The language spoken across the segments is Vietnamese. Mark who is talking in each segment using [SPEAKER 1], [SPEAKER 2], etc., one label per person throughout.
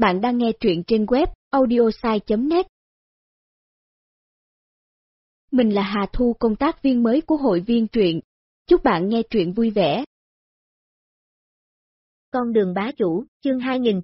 [SPEAKER 1] Bạn đang nghe truyện trên web audiosai.net. Mình là Hà Thu, công tác viên mới của hội viên truyện. Chúc bạn nghe truyện vui vẻ.
[SPEAKER 2] Con đường bá chủ, chương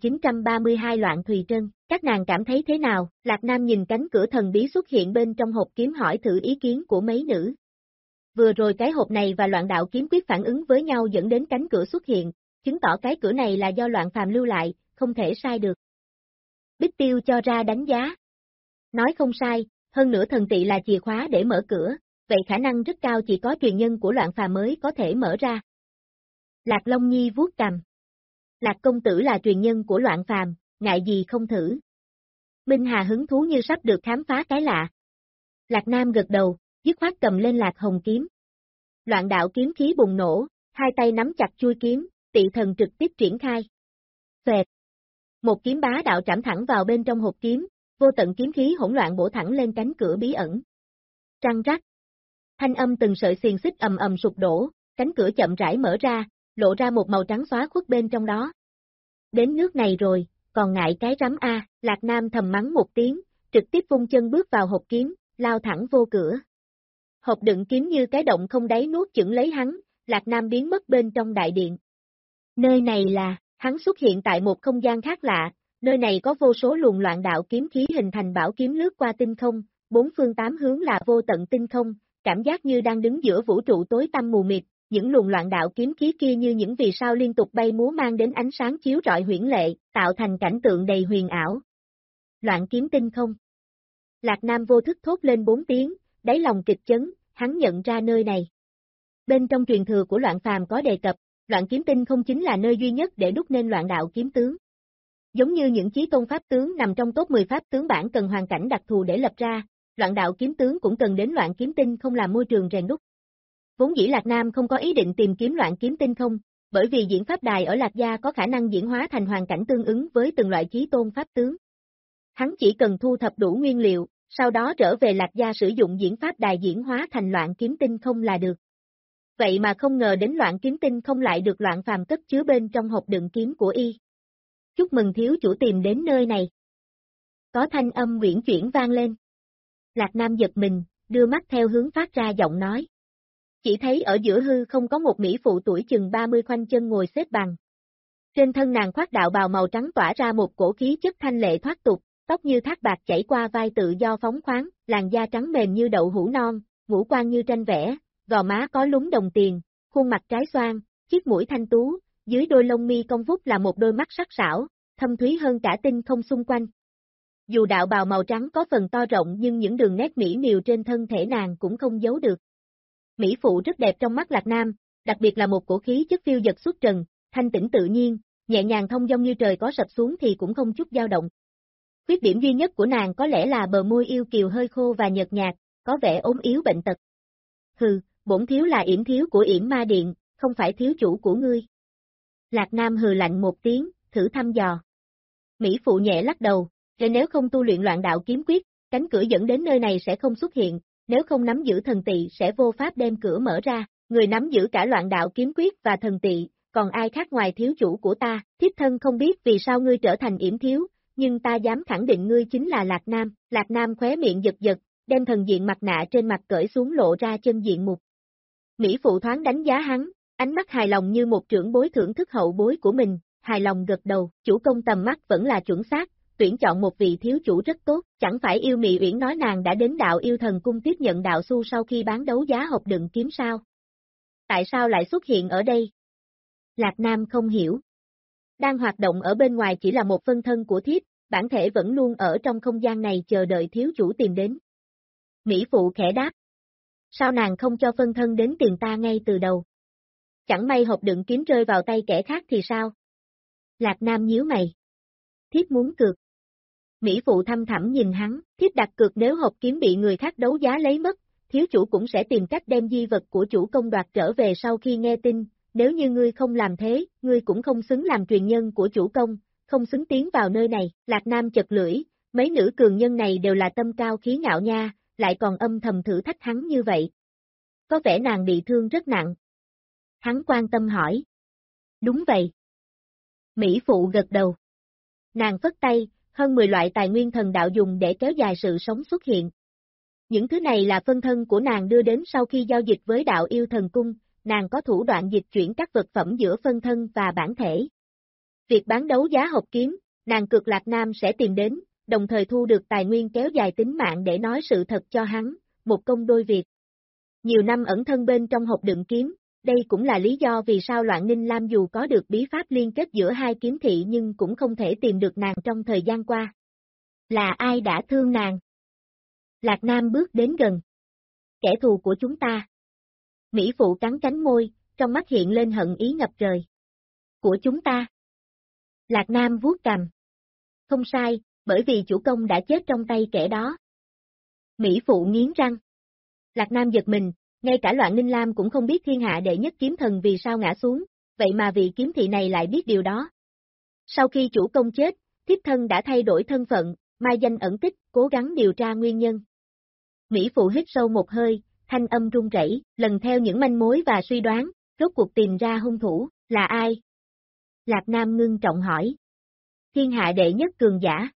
[SPEAKER 2] 2932 Loạn Thùy Trân, các nàng cảm thấy thế nào? Lạc Nam nhìn cánh cửa thần bí xuất hiện bên trong hộp kiếm hỏi thử ý kiến của mấy nữ. Vừa rồi cái hộp này và Loạn Đạo Kiếm Quyết phản ứng với nhau dẫn đến cánh cửa xuất hiện, chứng tỏ cái cửa này là do Loạn Phàm lưu lại, không thể sai được. Bích Tiêu cho ra đánh giá. Nói không sai, hơn nữa thần tị là chìa khóa để mở cửa, vậy khả năng rất cao chỉ có truyền nhân của Loạn Phàm mới có thể mở ra. Lạc Long Nhi vuốt cằm. Lạc công tử là truyền nhân của Loạn Phàm, ngại gì không thử. Minh Hà hứng thú như sắp được khám phá cái lạ. Lạc Nam gật đầu, dứt khoát cầm lên Lạc Hồng kiếm. Loạn đạo kiếm khí bùng nổ, hai tay nắm chặt chuôi kiếm, tị thần trực tiếp triển khai. Phệt. Một kiếm bá đạo trảm thẳng vào bên trong hộp kiếm, vô tận kiếm khí hỗn loạn bổ thẳng lên cánh cửa bí ẩn. Răng rắc. Thanh âm từng sợi xiềng xích ầm ầm sụp đổ, cánh cửa chậm rãi mở ra, lộ ra một màu trắng xóa khuất bên trong đó. Đến nước này rồi, còn ngại cái rắm a, Lạc Nam thầm mắng một tiếng, trực tiếp vung chân bước vào hộp kiếm, lao thẳng vô cửa. Hộp đựng kiếm như cái động không đáy nuốt chửng lấy hắn, Lạc Nam biến mất bên trong đại điện. Nơi này là, hắn xuất hiện tại một không gian khác lạ, nơi này có vô số luồng loạn đạo kiếm khí hình thành bảo kiếm lướt qua tinh không, bốn phương tám hướng là vô tận tinh không, cảm giác như đang đứng giữa vũ trụ tối tăm mù mịt, những luồng loạn đạo kiếm khí kia như những vì sao liên tục bay múa mang đến ánh sáng chiếu rọi huyễn lệ, tạo thành cảnh tượng đầy huyền ảo. Loạn kiếm tinh không. Lạc Nam vô thức thốt lên 4 tiếng, đáy lòng kịch chấn, hắn nhận ra nơi này. Bên trong truyền thừa của Loạn Phàm có đề cập, Loạn kiếm tinh không chính là nơi duy nhất để đúc nên loạn đạo kiếm tướng. Giống như những chí tôn pháp tướng nằm trong top 10 pháp tướng bản cần hoàn cảnh đặc thù để lập ra, loạn đạo kiếm tướng cũng cần đến loạn kiếm tinh không làm môi trường rèn đúc. Vốn dĩ Lạc Nam không có ý định tìm kiếm loạn kiếm tinh không, bởi vì diễn pháp đài ở Lạc Gia có khả năng diễn hóa thành hoàn cảnh tương ứng với từng loại chí tôn pháp tướng. Hắn chỉ cần thu thập đủ nguyên liệu, sau đó trở về Lạc Gia sử dụng diễn pháp đài diễn hóa thành loạn kiếm tinh không là được. Vậy mà không ngờ đến loạn kiếm tinh không lại được Loạn Phàm cất chứa bên trong hộp đựng kiếm của y. Chúc mừng thiếu chủ tìm đến nơi này. Có thanh âm uyển chuyển vang lên. Lạc Nam giật mình, đưa mắt theo hướng phát ra giọng nói. Chỉ thấy ở giữa hư không có một mỹ phụ tuổi chừng 30 khoanh chân ngồi xếp bằng. Trên thân nàng khoác đạo bào màu trắng tỏa ra một cổ khí chất thanh lệ thoát tục, tóc như thác bạc chảy qua vai tự do phóng khoáng, làn da trắng mềm như đậu hũ non, ngũ quan như tranh vẽ, gò má có lúm đồng tiền, khuôn mặt trái xoan, chiếc mũi thanh tú, dưới đôi lông mi cong vút là một đôi mắt sắc sảo, thâm thúy hơn cả tinh không xung quanh. Dù đạo bào màu trắng có phần to rộng nhưng những đường nét mỹ miều trên thân thể nàng cũng không giấu được. Mỹ phụ rất đẹp trong mắt Lạc Nam, đặc biệt là một cổ khí chất phiêu dật xuất trần, thanh tĩnh tự nhiên, nhẹ nhàng thông dong như trời có sập xuống thì cũng không chút dao động. Khuyết điểm duy nhất của nàng có lẽ là bờ môi yêu kiều hơi khô và nhợt nhạt, có vẻ ốm yếu bệnh tật. Hừ, bổn thiếu là yểm thiếu của Yểm Ma Điện, không phải thiếu chủ của ngươi. Lạc Nam hừ lạnh một tiếng, thử thăm dò. Mỹ phụ nhẹ lắc đầu, nếu không tu luyện loạn đạo kiếm quyết, cánh cửa dẫn đến nơi này sẽ không xuất hiện, nếu không nắm giữ thần tị sẽ vô pháp đem cửa mở ra, người nắm giữ cả loạn đạo kiếm quyết và thần tị, còn ai khác ngoài thiếu chủ của ta, thiếp thân không biết vì sao ngươi trở thành yểm thiếu, nhưng ta dám khẳng định ngươi chính là Lạc Nam. Lạc Nam khóe miệng giật giật, đem thần diện mặt nạ trên mặt cởi xuống lộ ra chân diện mục. Mỹ phụ thoáng đánh giá hắn, ánh mắt hài lòng như một trưởng bối thưởng thức hậu bối của mình, hài lòng gật đầu, chủ công tầm mắt vẫn là chuẩn xác, tuyển chọn một vị thiếu chủ rất tốt, chẳng phải Yêu Mị Uyển nói nàng đã đến đạo yêu thần cung tiếp nhận đạo xu sau khi bán đấu giá hộp đựng kiếm sao? Tại sao lại xuất hiện ở đây? Lạc Nam không hiểu. Đang hoạt động ở bên ngoài chỉ là một phân thân của thiếp, bản thể vẫn luôn ở trong không gian này chờ đợi thiếu chủ tìm đến. Mỹ phụ khẽ đáp. Sao nàng không cho phân thân đến tìm ta ngay từ đầu? Chẳng may hộp đựng kiếm rơi vào tay kẻ khác thì sao? Lạc Nam nhíu mày. Thiếp muốn cược. Mỹ phụ thăm thẳm nhìn hắn, thiếp đặt cược nếu hộp kiếm bị người khác đấu giá lấy mất, thiếu chủ cũng sẽ tìm cách đem di vật của chủ công đoạt trở về sau khi nghe tin, nếu như ngươi không làm thế, ngươi cũng không xứng làm truyền nhân của chủ công, không xứng tiến vào nơi này. Lạc Nam chật lưỡi, mấy nữ cường nhân này đều là tâm cao khí ngạo nha, lại còn âm thầm thử thách hắn như vậy. Có vẻ nàng bị thương rất nặng. Hắn quan tâm hỏi. Đúng vậy. Mỹ phụ gật đầu. Nàng phất tay, hơn 10 loại tài nguyên thần đạo dùng để kéo dài sự sống xuất hiện. Những thứ này là phân thân của nàng đưa đến sau khi giao dịch với đạo yêu thần cung, nàng có thủ đoạn dịch chuyển các vật phẩm giữa phân thân và bản thể. Việc bán đấu giá hộp kiếm, nàng cược Lạc Nam sẽ tìm đến, đồng thời thu được tài nguyên kéo dài tính mạng để nói sự thật cho hắn, một công đôi việc. Nhiều năm ẩn thân bên trong hộp đựng kiếm, đây cũng là lý do vì sao Loạn Ninh Lam dù có được bí pháp liên kết giữa hai kiếm thị nhưng cũng không thể tìm được nàng trong thời gian qua. Là ai đã thương nàng? Lạc Nam bước đến gần. Kẻ thù của chúng ta. Mỹ Phụ cắn cánh môi, trong mắt hiện lên hận ý ngập trời. Của chúng ta. Lạc Nam vuốt cằm. Không sai, bởi vì chủ công đã chết trong tay kẻ đó. Mỹ Phụ nghiến răng. Lạc Nam giật mình, ngay cả Loạn Ninh Lam cũng không biết thiên hạ đệ nhất kiếm thần vì sao ngã xuống, vậy mà vị kiếm thị này lại biết điều đó. Sau khi chủ công chết, thiếp thân đã thay đổi thân phận, mai danh ẩn tích, cố gắng điều tra nguyên nhân. Mỹ Phụ hít sâu một hơi, thanh âm run rẩy, lần theo những manh mối và suy đoán, rốt cuộc tìm ra hung thủ, là ai? Lạc Nam ngưng trọng hỏi. Thiên hạ đệ nhất cường giả.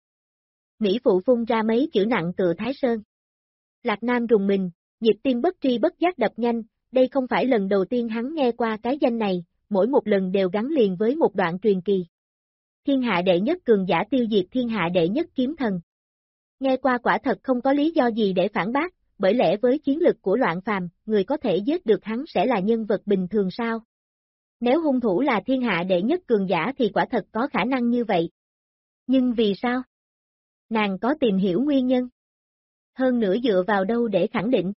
[SPEAKER 2] Mỹ Phụ phun ra mấy chữ nặng tựa Thái Sơn. Lạc Nam rùng mình, nhịp tim bất tri bất giác đập nhanh, đây không phải lần đầu tiên hắn nghe qua cái danh này, mỗi một lần đều gắn liền với một đoạn truyền kỳ. Thiên hạ đệ nhất cường giả tiêu diệt thiên hạ đệ nhất kiếm thần. Nghe qua quả thật không có lý do gì để phản bác, bởi lẽ với chiến lực của Loạn Phàm, người có thể giết được hắn sẽ là nhân vật bình thường sao? Nếu hung thủ là thiên hạ đệ nhất cường giả thì quả thật có khả năng như vậy. Nhưng vì sao? Nàng có tìm hiểu nguyên nhân? Hơn nữa dựa vào đâu để khẳng định?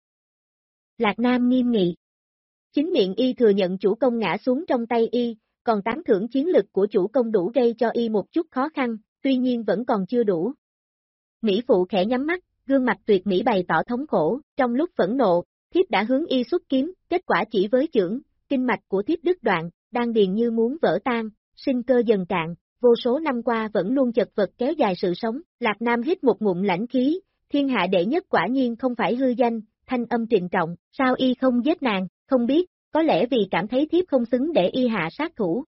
[SPEAKER 2] Lạc Nam nghiêm nghị. Chính miệng y thừa nhận chủ công ngã xuống trong tay y, còn tán thưởng chiến lực của chủ công đủ gây cho y một chút khó khăn, tuy nhiên vẫn còn chưa đủ. Mỹ Phụ khẽ nhắm mắt, gương mặt tuyệt mỹ bày tỏ thống khổ, trong lúc phẫn nộ, thiếp đã hướng y xuất kiếm, kết quả chỉ với chưởng, kinh mạch của thiếp đứt đoạn, đan điền như muốn vỡ tan, sinh cơ dần cạn, vô số năm qua vẫn luôn chật vật kéo dài sự sống. Lạc Nam hít một ngụm lãnh khí, thiên hạ đệ nhất quả nhiên không phải hư danh, thanh âm trịnh trọng, sao y không giết nàng, không biết, có lẽ vì cảm thấy thiếp không xứng để y hạ sát thủ.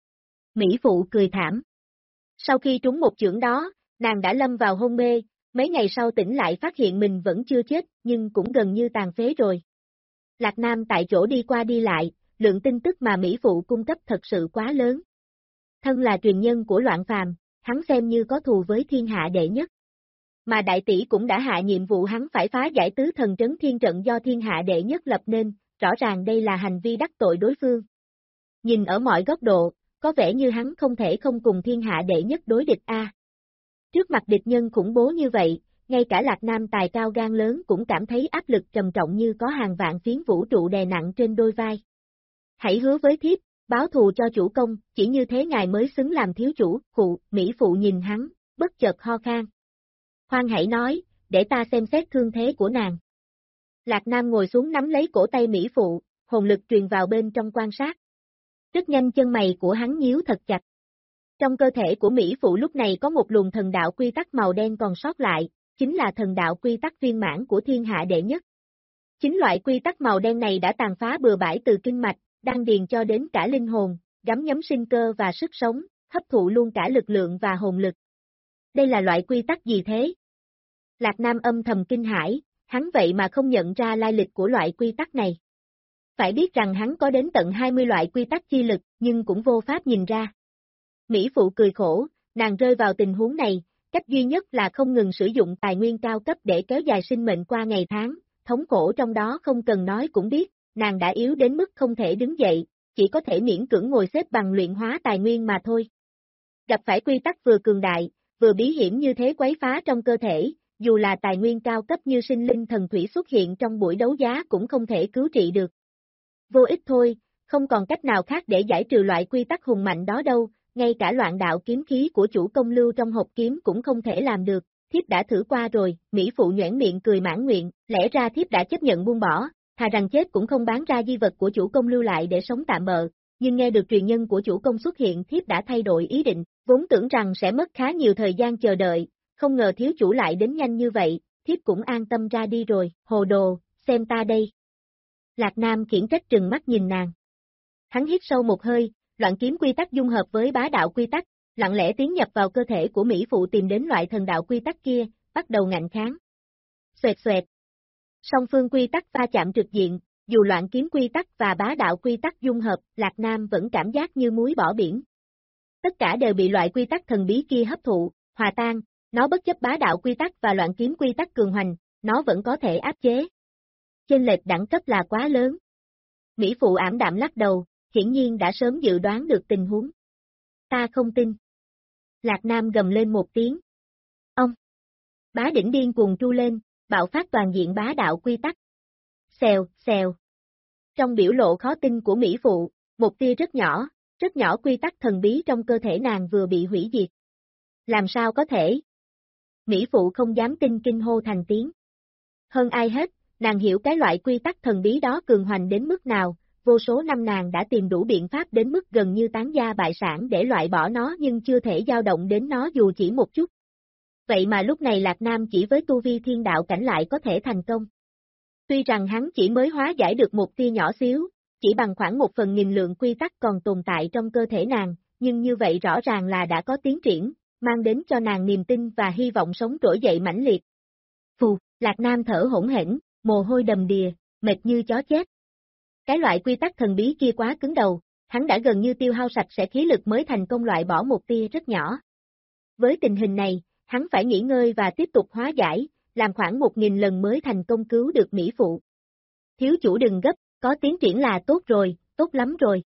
[SPEAKER 2] Mỹ Phụ cười thảm. Sau khi trúng một chưởng đó, nàng đã lâm vào hôn mê, mấy ngày sau tỉnh lại phát hiện mình vẫn chưa chết, nhưng cũng gần như tàn phế rồi. Lạc Nam tại chỗ đi qua đi lại, lượng tin tức mà Mỹ Phụ cung cấp thật sự quá lớn. Thân là truyền nhân của Loạn Phàm, hắn xem như có thù với thiên hạ đệ nhất. Mà đại tỷ cũng đã hạ nhiệm vụ hắn phải phá giải tứ thần trấn thiên trận do thiên hạ đệ nhất lập nên, rõ ràng đây là hành vi đắc tội đối phương. Nhìn ở mọi góc độ, có vẻ như hắn không thể không cùng thiên hạ đệ nhất đối địch a. Trước mặt địch nhân khủng bố như vậy, ngay cả Lạc Nam tài cao gan lớn cũng cảm thấy áp lực trầm trọng như có hàng vạn phiến vũ trụ đè nặng trên đôi vai. Hãy hứa với thiếp, báo thù cho chủ công, chỉ như thế ngài mới xứng làm thiếu chủ. Mỹ Phụ nhìn hắn, bất chợt ho khan. Khoan hãy nói, để ta xem xét thương thế của nàng. Lạc Nam ngồi xuống nắm lấy cổ tay Mỹ Phụ, hồn lực truyền vào bên trong quan sát. Rất nhanh chân mày của hắn nhíu thật chặt. Trong cơ thể của Mỹ Phụ lúc này có một luồng thần đạo quy tắc màu đen còn sót lại, chính là thần đạo quy tắc viên mãn của thiên hạ đệ nhất. Chính loại quy tắc màu đen này đã tàn phá bừa bãi từ kinh mạch, đan điền cho đến cả linh hồn, gắm nhấm sinh cơ và sức sống, hấp thụ luôn cả lực lượng và hồn lực. Đây là loại quy tắc gì thế? Lạc Nam âm thầm kinh hãi, hắn vậy mà không nhận ra lai lịch của loại quy tắc này. Phải biết rằng hắn có đến tận 20 loại quy tắc chi lực, nhưng cũng vô pháp nhìn ra. Mỹ Phụ cười khổ, nàng rơi vào tình huống này, cách duy nhất là không ngừng sử dụng tài nguyên cao cấp để kéo dài sinh mệnh qua ngày tháng, thống khổ trong đó không cần nói cũng biết, nàng đã yếu đến mức không thể đứng dậy, chỉ có thể miễn cưỡng ngồi xếp bằng luyện hóa tài nguyên mà thôi. Gặp phải quy tắc vừa cường đại, vừa bí hiểm như thế quấy phá trong cơ thể, dù là tài nguyên cao cấp như sinh linh thần thủy xuất hiện trong buổi đấu giá cũng không thể cứu trị được. Vô ích thôi, không còn cách nào khác để giải trừ loại quy tắc hùng mạnh đó đâu, ngay cả loạn đạo kiếm khí của chủ công lưu trong hộp kiếm cũng không thể làm được, thiếp đã thử qua rồi. Mỹ Phụ nhoẻn miệng cười mãn nguyện, lẽ ra thiếp đã chấp nhận buông bỏ, thà rằng chết cũng không bán ra di vật của chủ công lưu lại để sống tạm bợ, nhưng nghe được truyền nhân của chủ công xuất hiện thiếp đã thay đổi ý định, vốn tưởng rằng sẽ mất khá nhiều thời gian chờ đợi, không ngờ thiếu chủ lại đến nhanh như vậy, thiếp cũng an tâm ra đi rồi, hồ đồ, xem ta đây. Lạc Nam khiển trách trừng mắt nhìn nàng. Hắn hít sâu một hơi, loạn kiếm quy tắc dung hợp với bá đạo quy tắc, lặng lẽ tiến nhập vào cơ thể của Mỹ Phụ tìm đến loại thần đạo quy tắc kia, bắt đầu ngạnh kháng. Xoẹt xoẹt. Song phương quy tắc va chạm trực diện, dù loạn kiếm quy tắc và bá đạo quy tắc dung hợp, Lạc Nam vẫn cảm giác như muối bỏ biển. Tất cả đều bị loại quy tắc thần bí kia hấp thụ, hòa tan, nó bất chấp bá đạo quy tắc và loạn kiếm quy tắc cường hoành, nó vẫn có thể áp chế. Chênh lệch đẳng cấp là quá lớn. Mỹ Phụ ảm đạm lắc đầu, hiển nhiên đã sớm dự đoán được tình huống. Ta không tin. Lạc Nam gầm lên một tiếng. Ông! Bá đỉnh điên cuồng tru lên, bạo phát toàn diện bá đạo quy tắc. Xèo, xèo. Trong biểu lộ khó tin của Mỹ Phụ, một tia rất nhỏ quy tắc thần bí trong cơ thể nàng vừa bị hủy diệt. Làm sao có thể? Mỹ Phụ không dám tin kinh hô thành tiếng. Hơn ai hết, nàng hiểu cái loại quy tắc thần bí đó cường hoành đến mức nào, vô số năm nàng đã tìm đủ biện pháp đến mức gần như tán gia bại sản để loại bỏ nó nhưng chưa thể dao động đến nó dù chỉ một chút. Vậy mà lúc này Lạc Nam chỉ với tu vi thiên đạo cảnh lại có thể thành công. Tuy rằng hắn chỉ mới hóa giải được một tia nhỏ xíu, chỉ bằng khoảng 1/1000 lượng quy tắc còn tồn tại trong cơ thể nàng, nhưng như vậy rõ ràng là đã có tiến triển, mang đến cho nàng niềm tin và hy vọng sống trỗi dậy mãnh liệt. Phù, Lạc Nam thở hổn hển, mồ hôi đầm đìa, mệt như chó chết. Cái loại quy tắc thần bí kia quá cứng đầu, hắn đã gần như tiêu hao sạch sẽ khí lực mới thành công loại bỏ một tia rất nhỏ. Với tình hình này, hắn phải nghỉ ngơi và tiếp tục hóa giải, làm khoảng 1000 lần mới thành công cứu được Mỹ Phụ. Thiếu chủ đừng gấp, có tiến triển là tốt rồi, tốt lắm rồi.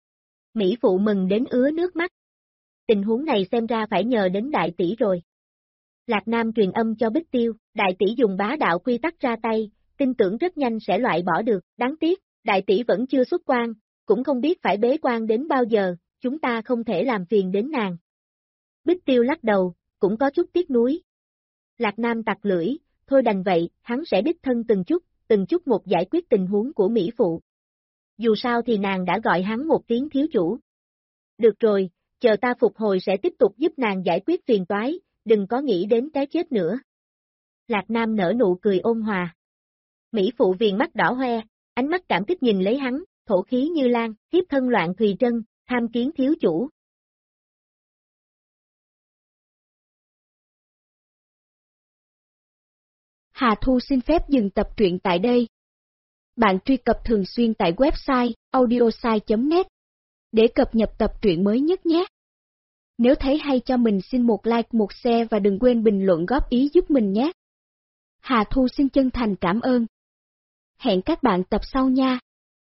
[SPEAKER 2] Mỹ Phụ mừng đến ứa nước mắt. Tình huống này xem ra phải nhờ đến đại tỷ rồi. Lạc Nam truyền âm cho Bích Tiêu, đại tỷ dùng bá đạo quy tắc ra tay, tin tưởng rất nhanh sẽ loại bỏ được, đáng tiếc, đại tỷ vẫn chưa xuất quan, cũng không biết phải bế quan đến bao giờ, chúng ta không thể làm phiền đến nàng. Bích Tiêu lắc đầu, cũng có chút tiếc nuối. Lạc Nam tặc lưỡi, thôi đành vậy, hắn sẽ đích thân từng chút một giải quyết tình huống của Mỹ Phụ. Dù sao thì nàng đã gọi hắn một tiếng thiếu chủ. Được rồi, chờ ta phục hồi sẽ tiếp tục giúp nàng giải quyết phiền toái, đừng có nghĩ đến cái chết nữa. Lạc Nam nở nụ cười ôn hòa. Mỹ Phụ viền mắt đỏ hoe, ánh mắt cảm kích nhìn lấy hắn, thổ khí như lan, hiếp thân loạn Thùy Trân, tham kiến thiếu chủ.
[SPEAKER 1] Hà Thu xin phép dừng tập truyện tại đây. Bạn truy cập thường xuyên tại website audiosai.net để cập nhật tập truyện mới nhất nhé. Nếu thấy hay cho mình xin một like, một share và đừng quên bình luận góp ý giúp mình nhé. Hà Thu xin chân thành cảm ơn. Hẹn các bạn tập sau nha.